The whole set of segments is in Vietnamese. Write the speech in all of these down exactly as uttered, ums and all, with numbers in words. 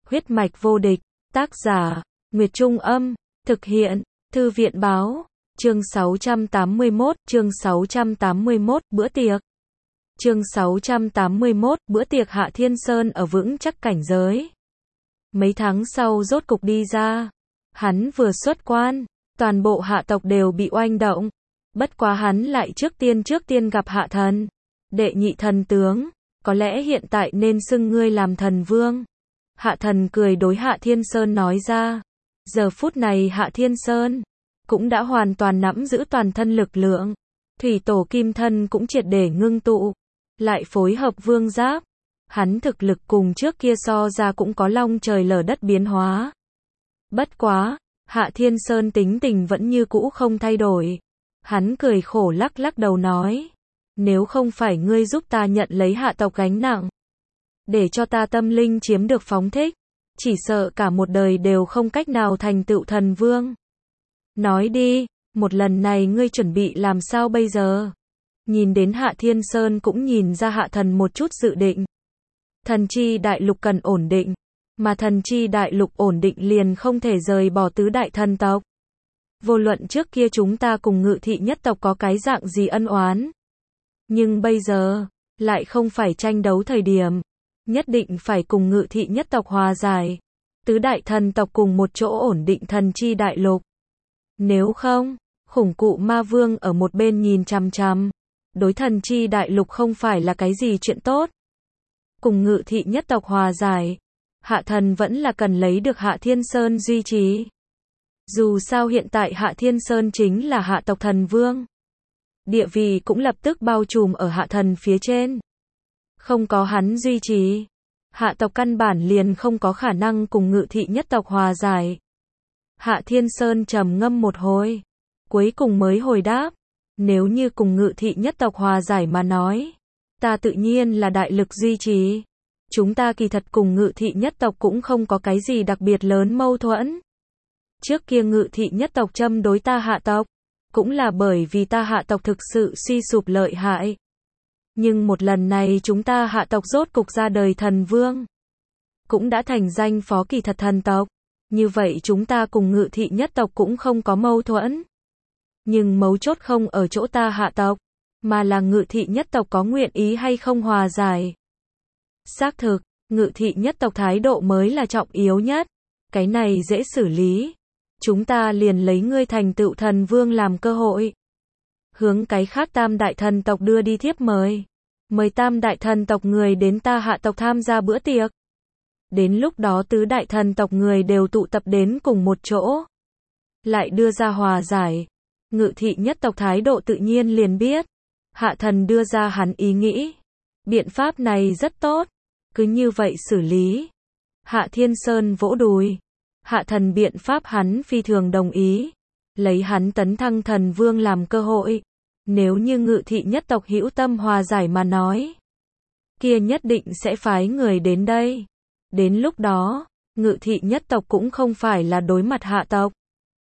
Huyết mạch vô địch, tác giả, Nguyệt Trung Âm, thực hiện, Thư viện Báo, chương sáu trăm tám mươi mốt, chương sáu trăm tám mươi mốt, bữa tiệc. Chương sáu trăm tám mươi mốt, bữa tiệc Hạ Thiên Sơn ở vững chắc cảnh giới. Mấy tháng sau rốt cục đi ra, hắn vừa xuất quan, toàn bộ hạ tộc đều bị oanh động. Bất quá hắn lại trước tiên trước tiên gặp Hạ Thần, đệ nhị thần tướng, có lẽ hiện tại nên xưng ngươi làm thần vương. Hạ Thần cười đối Hạ Thiên Sơn nói ra. Giờ phút này Hạ Thiên Sơn cũng đã hoàn toàn nắm giữ toàn thân lực lượng, thủy tổ kim thân cũng triệt để ngưng tụ, lại phối hợp vương giáp, hắn thực lực cùng trước kia so ra cũng có long trời lở đất biến hóa. Bất quá, Hạ Thiên Sơn tính tình vẫn như cũ không thay đổi. Hắn cười khổ lắc lắc đầu nói, nếu không phải ngươi giúp ta nhận lấy hạ tộc gánh nặng, để cho ta tâm linh chiếm được phóng thích, chỉ sợ cả một đời đều không cách nào thành tựu thần vương. Nói đi, một lần này ngươi chuẩn bị làm sao bây giờ? Nhìn đến Hạ Thiên Sơn cũng nhìn ra Hạ Thần một chút dự định. Thần chi đại lục cần ổn định, mà thần chi đại lục ổn định liền không thể rời bỏ tứ đại thần tộc. Vô luận trước kia chúng ta cùng Ngự thị nhất tộc có cái dạng gì ân oán, nhưng bây giờ, lại không phải tranh đấu thời điểm. Nhất định phải cùng Ngự thị nhất tộc hòa giải. Tứ đại thần tộc cùng một chỗ ổn định thần chi đại lục. Nếu không, khủng cụ ma vương ở một bên nhìn chằm chằm. Đối thần chi đại lục không phải là cái gì chuyện tốt. Cùng Ngự thị nhất tộc hòa giải, Hạ Thần vẫn là cần lấy được Hạ Thiên Sơn duy trì. Dù sao hiện tại Hạ Thiên Sơn chính là hạ tộc thần vương. Địa vị cũng lập tức bao trùm ở Hạ Thần phía trên. Không có hắn duy trì, hạ tộc căn bản liền không có khả năng cùng Ngự thị nhất tộc hòa giải. Hạ Thiên Sơn trầm ngâm một hồi, cuối cùng mới hồi đáp, nếu như cùng Ngự thị nhất tộc hòa giải mà nói, ta tự nhiên là đại lực duy trì. Chúng ta kỳ thật cùng Ngự thị nhất tộc cũng không có cái gì đặc biệt lớn mâu thuẫn. Trước kia Ngự thị nhất tộc châm đối ta hạ tộc, cũng là bởi vì ta hạ tộc thực sự suy sụp lợi hại. Nhưng một lần này chúng ta hạ tộc rốt cục ra đời thần vương, cũng đã thành danh phó kỳ thật thần tộc. Như vậy chúng ta cùng Ngự thị nhất tộc cũng không có mâu thuẫn. Nhưng mấu chốt không ở chỗ ta hạ tộc, mà là Ngự thị nhất tộc có nguyện ý hay không hòa giải. Xác thực, Ngự thị nhất tộc thái độ mới là trọng yếu nhất. Cái này dễ xử lý. Chúng ta liền lấy ngươi thành tựu thần vương làm cơ hội. Hướng cái khác tam đại thần tộc đưa đi thiếp mời. Mời tam đại thần tộc người đến ta hạ tộc tham gia bữa tiệc. Đến lúc đó tứ đại thần tộc người đều tụ tập đến cùng một chỗ. Lại đưa ra hòa giải. Ngự thị nhất tộc thái độ tự nhiên liền biết. Hạ Thần đưa ra hắn ý nghĩ. Biện pháp này rất tốt. Cứ như vậy xử lý. Hạ Thiên Sơn vỗ đùi. Hạ Thần biện pháp hắn phi thường đồng ý. Lấy hắn tấn thăng thần vương làm cơ hội. Nếu như Ngự thị nhất tộc hữu tâm hòa giải mà nói, kia nhất định sẽ phái người đến đây. Đến lúc đó, Ngự thị nhất tộc cũng không phải là đối mặt hạ tộc,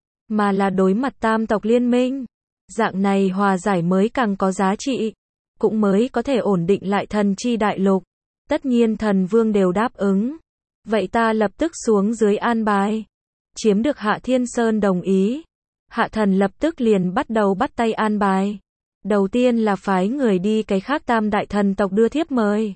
mà là đối mặt tam tộc liên minh. Dạng này hòa giải mới càng có giá trị, cũng mới có thể ổn định lại thần chi đại lục. Tất nhiên thần vương đều đáp ứng. Vậy ta lập tức xuống dưới an bài. Chiếm được Hạ Thiên Sơn đồng ý, Hạ Thần lập tức liền bắt đầu bắt tay an bài. Đầu tiên là phái người đi cái khác tam đại thần tộc đưa thiếp mời.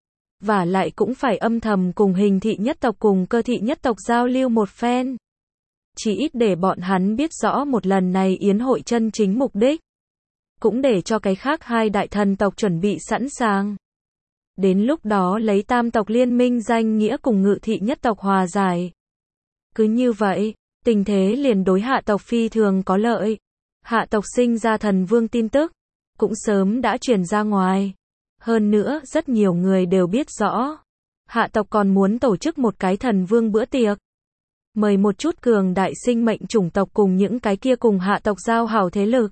Và lại cũng phải âm thầm cùng Hình thị nhất tộc cùng Cơ thị nhất tộc giao lưu một phen. Chỉ ít để bọn hắn biết rõ một lần này yến hội chân chính mục đích. Cũng để cho cái khác hai đại thần tộc chuẩn bị sẵn sàng. Đến lúc đó lấy tam tộc liên minh danh nghĩa cùng Ngự thị nhất tộc hòa giải. Cứ như vậy, tình thế liền đối hạ tộc phi thường có lợi. Hạ tộc sinh ra thần vương tin tức, cũng sớm đã truyền ra ngoài. Hơn nữa, rất nhiều người đều biết rõ. Hạ tộc còn muốn tổ chức một cái thần vương bữa tiệc. Mời một chút cường đại sinh mệnh chủng tộc cùng những cái kia cùng hạ tộc giao hảo thế lực.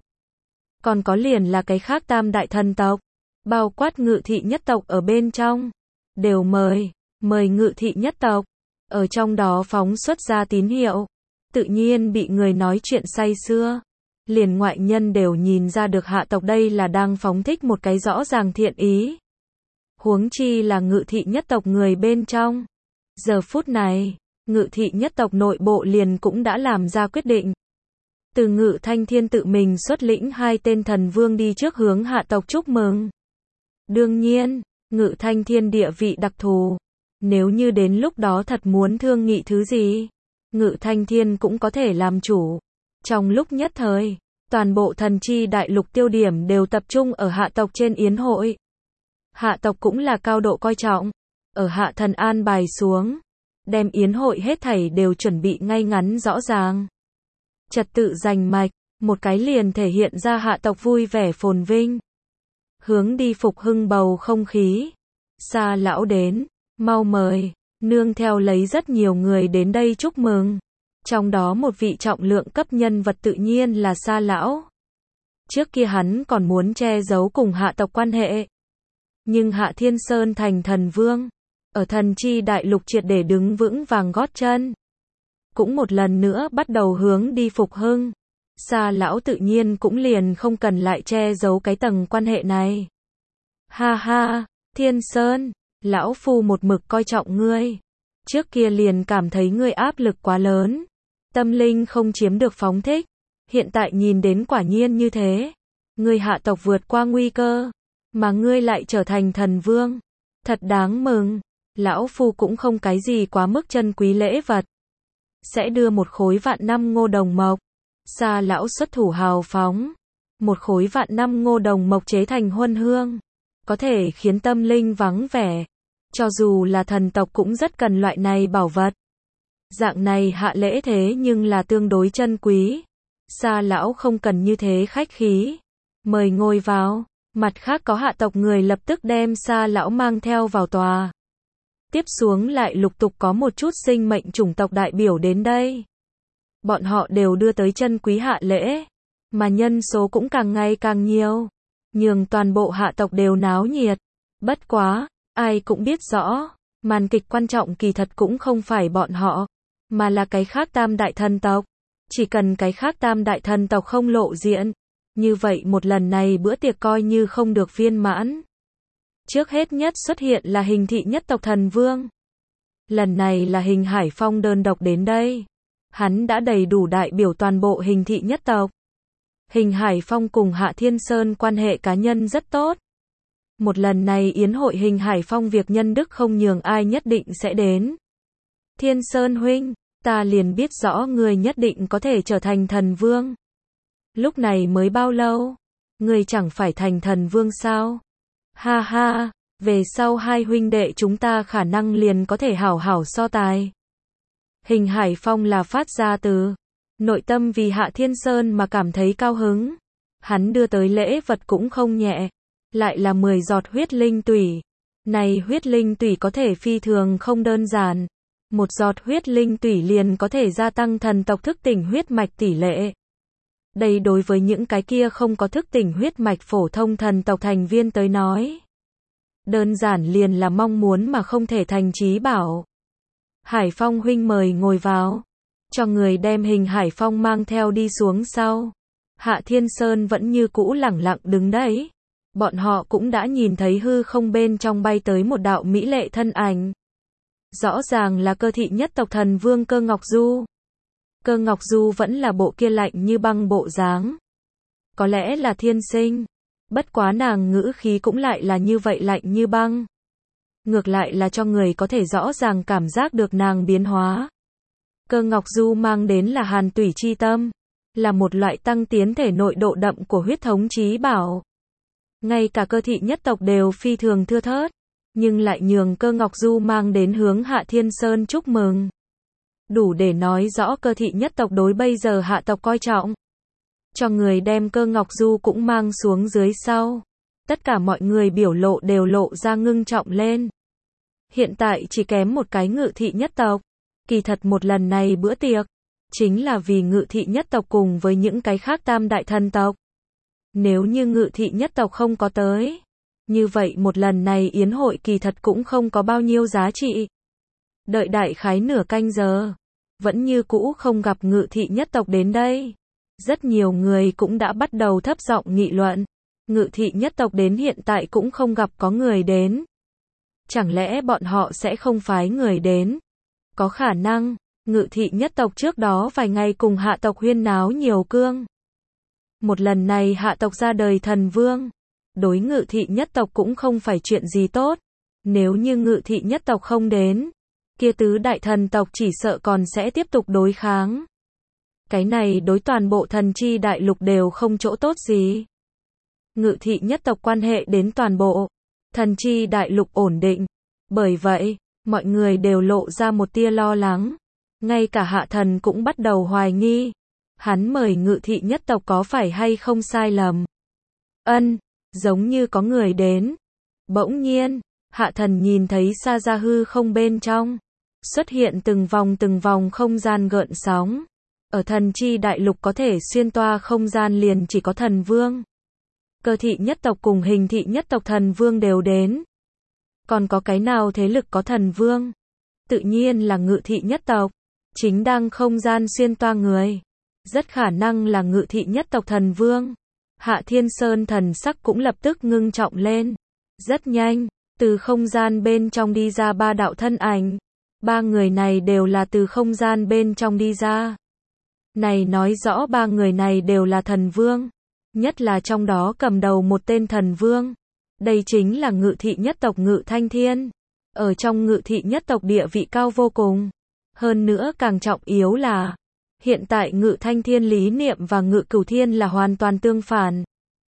Còn có liền là cái khác tam đại thần tộc, bao quát Ngự thị nhất tộc ở bên trong. Đều mời, mời Ngự thị nhất tộc. Ở trong đó phóng xuất ra tín hiệu. Tự nhiên bị người nói chuyện say sưa. Liền ngoại nhân đều nhìn ra được hạ tộc đây là đang phóng thích một cái rõ ràng thiện ý. Huống chi là Ngự thị nhất tộc người bên trong. Giờ phút này, Ngự thị nhất tộc nội bộ liền cũng đã làm ra quyết định. Từ Ngự Thanh Thiên tự mình xuất lĩnh hai tên thần vương đi trước hướng hạ tộc chúc mừng. Đương nhiên, Ngự Thanh Thiên địa vị đặc thù. Nếu như đến lúc đó thật muốn thương nghị thứ gì, Ngự Thanh Thiên cũng có thể làm chủ. Trong lúc nhất thời, toàn bộ thần chi đại lục tiêu điểm đều tập trung ở hạ tộc trên yến hội. Hạ tộc cũng là cao độ coi trọng. Ở hạ thần an bài xuống, đem yến hội hết thảy đều chuẩn bị ngay ngắn rõ ràng. Trật tự rành mạch, một cái liền thể hiện ra hạ tộc vui vẻ phồn vinh. Hướng đi phục hưng bầu không khí. Sa lão đến, mau mời, nương theo lấy rất nhiều người đến đây chúc mừng. Trong đó một vị trọng lượng cấp nhân vật tự nhiên là Sa lão. Trước kia hắn còn muốn che giấu cùng hạ tộc quan hệ. Nhưng Hạ Thiên Sơn thành thần vương, ở thần chi đại lục triệt để đứng vững vàng gót chân. Cũng một lần nữa bắt đầu hướng đi phục hưng. Sa lão tự nhiên cũng liền không cần lại che giấu cái tầng quan hệ này. Ha ha, Thiên Sơn, lão phu một mực coi trọng ngươi. Trước kia liền cảm thấy ngươi áp lực quá lớn. Tâm linh không chiếm được phóng thích. Hiện tại nhìn đến quả nhiên như thế. Ngươi hạ tộc vượt qua nguy cơ. Mà ngươi lại trở thành thần vương. Thật đáng mừng. Lão phu cũng không cái gì quá mức chân quý lễ vật. Sẽ đưa một khối vạn năm ngô đồng mộc. Sa lão xuất thủ hào phóng. Một khối vạn năm ngô đồng mộc chế thành huân hương. Có thể khiến tâm linh vắng vẻ. Cho dù là thần tộc cũng rất cần loại này bảo vật. Dạng này hạ lễ thế nhưng là tương đối chân quý. Sa lão không cần như thế khách khí. Mời ngồi vào. Mặt khác có hạ tộc người lập tức đem Sa lão mang theo vào tòa. Tiếp xuống lại lục tục có một chút sinh mệnh chủng tộc đại biểu đến đây. Bọn họ đều đưa tới chân quý hạ lễ. Mà nhân số cũng càng ngày càng nhiều. Nhường toàn bộ hạ tộc đều náo nhiệt. Bất quá, ai cũng biết rõ. Màn kịch quan trọng kỳ thật cũng không phải bọn họ. Mà là cái khác tam đại thần tộc. Chỉ cần cái khác tam đại thần tộc không lộ diện. Như vậy một lần này bữa tiệc coi như không được viên mãn. Trước hết nhất xuất hiện là Hình thị nhất tộc thần vương. Lần này là Hình Hải Phong đơn độc đến đây. Hắn đã đầy đủ đại biểu toàn bộ Hình thị nhất tộc. Hình Hải Phong cùng Hạ Thiên Sơn quan hệ cá nhân rất tốt. Một lần này yến hội Hình Hải Phong việc nhân đức không nhường ai nhất định sẽ đến. Thiên Sơn huynh, ta liền biết rõ người nhất định có thể trở thành thần vương. Lúc này mới bao lâu? Người chẳng phải thành thần vương sao? Ha ha, về sau hai huynh đệ chúng ta khả năng liền có thể hảo hảo so tài. Hình Hải Phong là phát ra từ nội tâm vì Hạ Thiên Sơn mà cảm thấy cao hứng. Hắn đưa tới lễ vật cũng không nhẹ, lại là mười giọt huyết linh tủy. Này huyết linh tủy có thể phi thường không đơn giản. Một giọt huyết linh tủy liền có thể gia tăng thần tộc thức tỉnh huyết mạch tỷ lệ. Đây đối với những cái kia không có thức tỉnh huyết mạch phổ thông thần tộc thành viên tới nói. Đơn giản liền là mong muốn mà không thể thành chí bảo. Hải Phong huynh mời ngồi vào. Cho người đem Hình Hải Phong mang theo đi xuống sau. Hạ Thiên Sơn vẫn như cũ lẳng lặng đứng đấy. Bọn họ cũng đã nhìn thấy hư không bên trong bay tới một đạo mỹ lệ thân ảnh. Rõ ràng là Cơ thị nhất tộc thần vương Cơ Ngọc Du. Cơ Ngọc Du vẫn là bộ kia lạnh như băng bộ dáng. Có lẽ là thiên sinh. Bất quá nàng ngữ khí cũng lại là như vậy lạnh như băng. Ngược lại là cho người có thể rõ ràng cảm giác được nàng biến hóa. Cơ Ngọc Du mang đến là hàn tủy chi tâm. Là một loại tăng tiến thể nội độ đậm của huyết thống chí bảo. Ngay cả Cơ thị nhất tộc đều phi thường thưa thớt. Nhưng lại nhường Cơ Ngọc Du mang đến hướng Hạ Thiên Sơn chúc mừng. Đủ để nói rõ Cơ thị nhất tộc đối bây giờ hạ tộc coi trọng. Cho người đem Cơ Ngọc Du cũng mang xuống dưới sau. Tất cả mọi người biểu lộ đều lộ ra ngưng trọng lên. Hiện tại chỉ kém một cái Ngự thị nhất tộc. Kỳ thật một lần này bữa tiệc, chính là vì Ngự thị nhất tộc cùng với những cái khác tam đại thần tộc. Nếu như Ngự thị nhất tộc không có tới, như vậy một lần này yến hội kỳ thật cũng không có bao nhiêu giá trị. Đợi đại khái nửa canh giờ, vẫn như cũ không gặp Ngự thị nhất tộc đến đây. Rất nhiều người cũng đã bắt đầu thấp giọng nghị luận. Ngự thị nhất tộc đến hiện tại cũng không gặp có người đến. chẳng lẽ bọn họ sẽ không phái người đến? Có khả năng, Ngự thị nhất tộc trước đó vài ngày cùng hạ tộc huyên náo nhiều cương. Một lần này hạ tộc ra đời thần vương, đối Ngự thị nhất tộc cũng không phải chuyện gì tốt. Nếu như Ngự thị nhất tộc không đến, kia tứ đại thần tộc chỉ sợ còn sẽ tiếp tục đối kháng. Cái này đối toàn bộ thần chi đại lục đều không chỗ tốt gì. Ngự thị nhất tộc quan hệ đến toàn bộ thần chi đại lục ổn định. Bởi vậy, mọi người đều lộ ra một tia lo lắng. Ngay cả hạ thần cũng bắt đầu hoài nghi. Hắn mời Ngự thị nhất tộc có phải hay không sai lầm? Ân, giống như có người đến. Bỗng nhiên, hạ thần nhìn thấy xa ra hư không bên trong. Xuất hiện từng vòng từng vòng không gian gợn sóng. Ở thần chi đại lục có thể xuyên toa không gian liền chỉ có thần vương. Cơ thị nhất tộc cùng hình thị nhất tộc thần vương đều đến. Còn có cái nào thế lực có thần vương? Tự nhiên là Ngự thị nhất tộc. Chính đang không gian xuyên toa người. Rất khả năng là Ngự thị nhất tộc thần vương. Hạ Thiên Sơn thần sắc cũng lập tức ngưng trọng lên. Rất nhanh, từ không gian bên trong đi ra ba đạo thân ảnh. Ba người này đều là từ không gian bên trong đi ra. Này nói rõ ba người này đều là thần vương. Nhất là trong đó cầm đầu một tên thần vương. Đây chính là Ngự thị nhất tộc Ngự Thanh Thiên. Ở trong Ngự thị nhất tộc địa vị cao vô cùng. Hơn nữa càng trọng yếu là, hiện tại Ngự Thanh Thiên lý niệm và Ngự Cửu Thiên là hoàn toàn tương phản.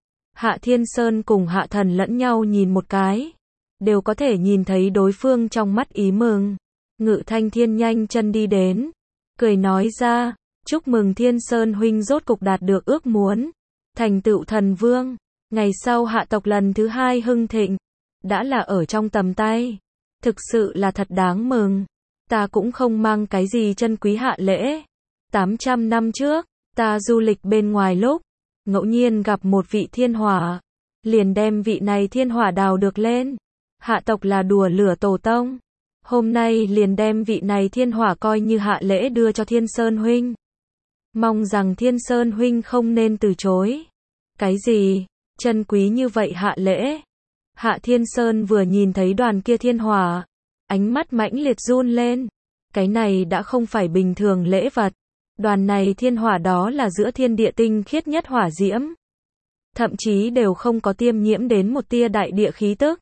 Hạ Thiên Sơn cùng Hạ Thần lẫn nhau nhìn một cái. Đều có thể nhìn thấy đối phương trong mắt ý mừng. Ngự Thanh Thiên nhanh chân đi đến. Cười nói ra, chúc mừng Thiên Sơn huynh rốt cục đạt được ước muốn. Thành tựu thần vương. Ngày sau hạ tộc lần thứ hai hưng thịnh. Đã là ở trong tầm tay. Thực sự là thật đáng mừng. Ta cũng không mang cái gì chân quý hạ lễ. tám trăm năm trước, ta du lịch bên ngoài lúc, ngẫu nhiên gặp một vị thiên hỏa. Liền đem vị này thiên hỏa đào được lên. Hạ tộc là đùa lửa tổ tông. Hôm nay liền đem vị này thiên hỏa coi như hạ lễ đưa cho Thiên Sơn huynh. Mong rằng Thiên Sơn huynh không nên từ chối. Cái gì? Chân quý như vậy hạ lễ? Hạ Thiên Sơn vừa nhìn thấy đoàn kia thiên hỏa, ánh mắt mãnh liệt run lên. Cái này đã không phải bình thường lễ vật. Đoàn này thiên hỏa đó là giữa thiên địa tinh khiết nhất hỏa diễm. Thậm chí đều không có tiêm nhiễm đến một tia đại địa khí tức.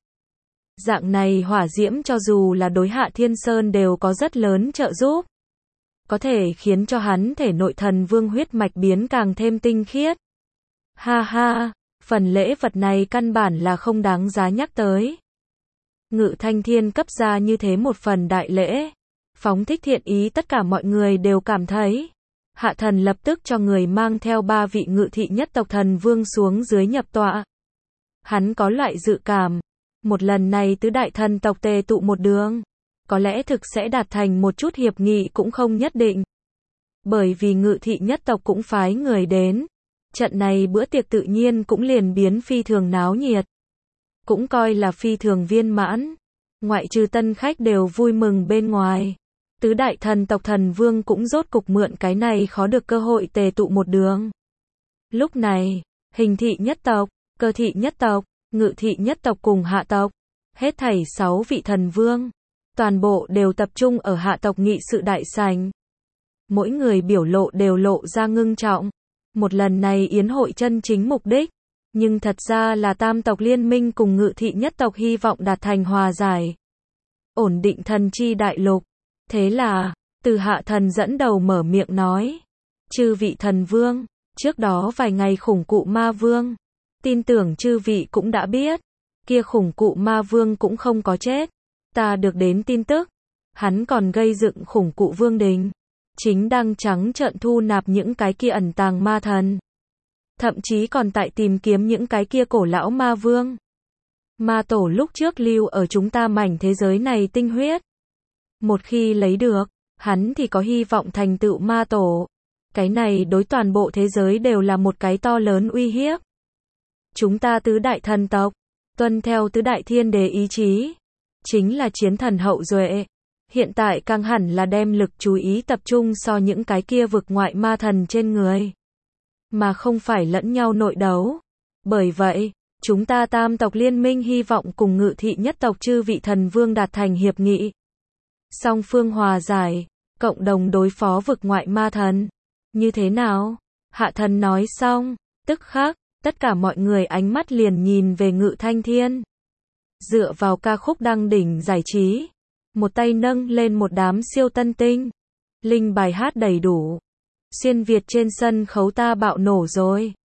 Dạng này hỏa diễm cho dù là đối Hạ Thiên Sơn đều có rất lớn trợ giúp. Có thể khiến cho hắn thể nội thần vương huyết mạch biến càng thêm tinh khiết. Ha ha, phần lễ vật này căn bản là không đáng giá nhắc tới. Ngự Thanh Thiên cấp ra như thế một phần đại lễ. Phóng thích thiện ý tất cả mọi người đều cảm thấy. Hạ thần lập tức cho người mang theo ba vị Ngự thị nhất tộc thần vương xuống dưới nhập tọa. Hắn có loại dự cảm. Một lần này tứ đại thần tộc tề tụ một đường. Có lẽ thực sẽ đạt thành một chút hiệp nghị cũng không nhất định. Bởi vì Ngự thị nhất tộc cũng phái người đến. Trận này bữa tiệc tự nhiên cũng liền biến phi thường náo nhiệt. Cũng coi là phi thường viên mãn. Ngoại trừ tân khách đều vui mừng bên ngoài. Tứ đại thần tộc thần vương cũng rốt cục mượn cái này khó được cơ hội tề tụ một đường. Lúc này, hình thị nhất tộc, cơ thị nhất tộc, Ngự thị nhất tộc cùng hạ tộc. Hết thảy sáu vị thần vương. Toàn bộ đều tập trung ở hạ tộc nghị sự đại sảnh. Mỗi người biểu lộ đều lộ ra ngưng trọng. Một lần này yến hội chân chính mục đích. Nhưng thật ra là tam tộc liên minh cùng Ngự thị nhất tộc hy vọng đạt thành hòa giải. Ổn định thần chi đại lục. Thế là, từ hạ thần dẫn đầu mở miệng nói. Chư vị thần vương, trước đó vài ngày khủng cụ ma vương. Tin tưởng chư vị cũng đã biết. Kia khủng cụ ma vương cũng không có chết. Ta được đến tin tức. Hắn còn gây dựng khủng cụ vương đình. Chính đang trắng trợn thu nạp những cái kia ẩn tàng ma thần. Thậm chí còn tại tìm kiếm những cái kia cổ lão ma vương. Ma tổ lúc trước lưu ở chúng ta mảnh thế giới này tinh huyết. Một khi lấy được, hắn thì có hy vọng thành tựu ma tổ. Cái này đối toàn bộ thế giới đều là một cái to lớn uy hiếp. Chúng ta tứ đại thần tộc, tuân theo tứ đại thiên đế ý chí. Chính là chiến thần hậu duệ. Hiện tại càng hẳn là đem lực chú ý tập trung so những cái kia vực ngoại ma thần trên người. Mà không phải lẫn nhau nội đấu. Bởi vậy, Chúng ta tam tộc liên minh hy vọng cùng Ngự thị nhất tộc chư vị thần vương đạt thành hiệp nghị. Song phương hòa giải, cộng đồng đối phó vực ngoại ma thần. Như thế nào? Hạ thần nói xong, tức khắc, tất cả mọi người ánh mắt liền nhìn về Ngự Thanh Thiên. Dựa vào ca khúc đăng đỉnh giải trí, một tay nâng lên một đám siêu tân tinh. Linh bài hát đầy đủ. Xuyên Việt trên sân khấu ta bạo nổ rồi.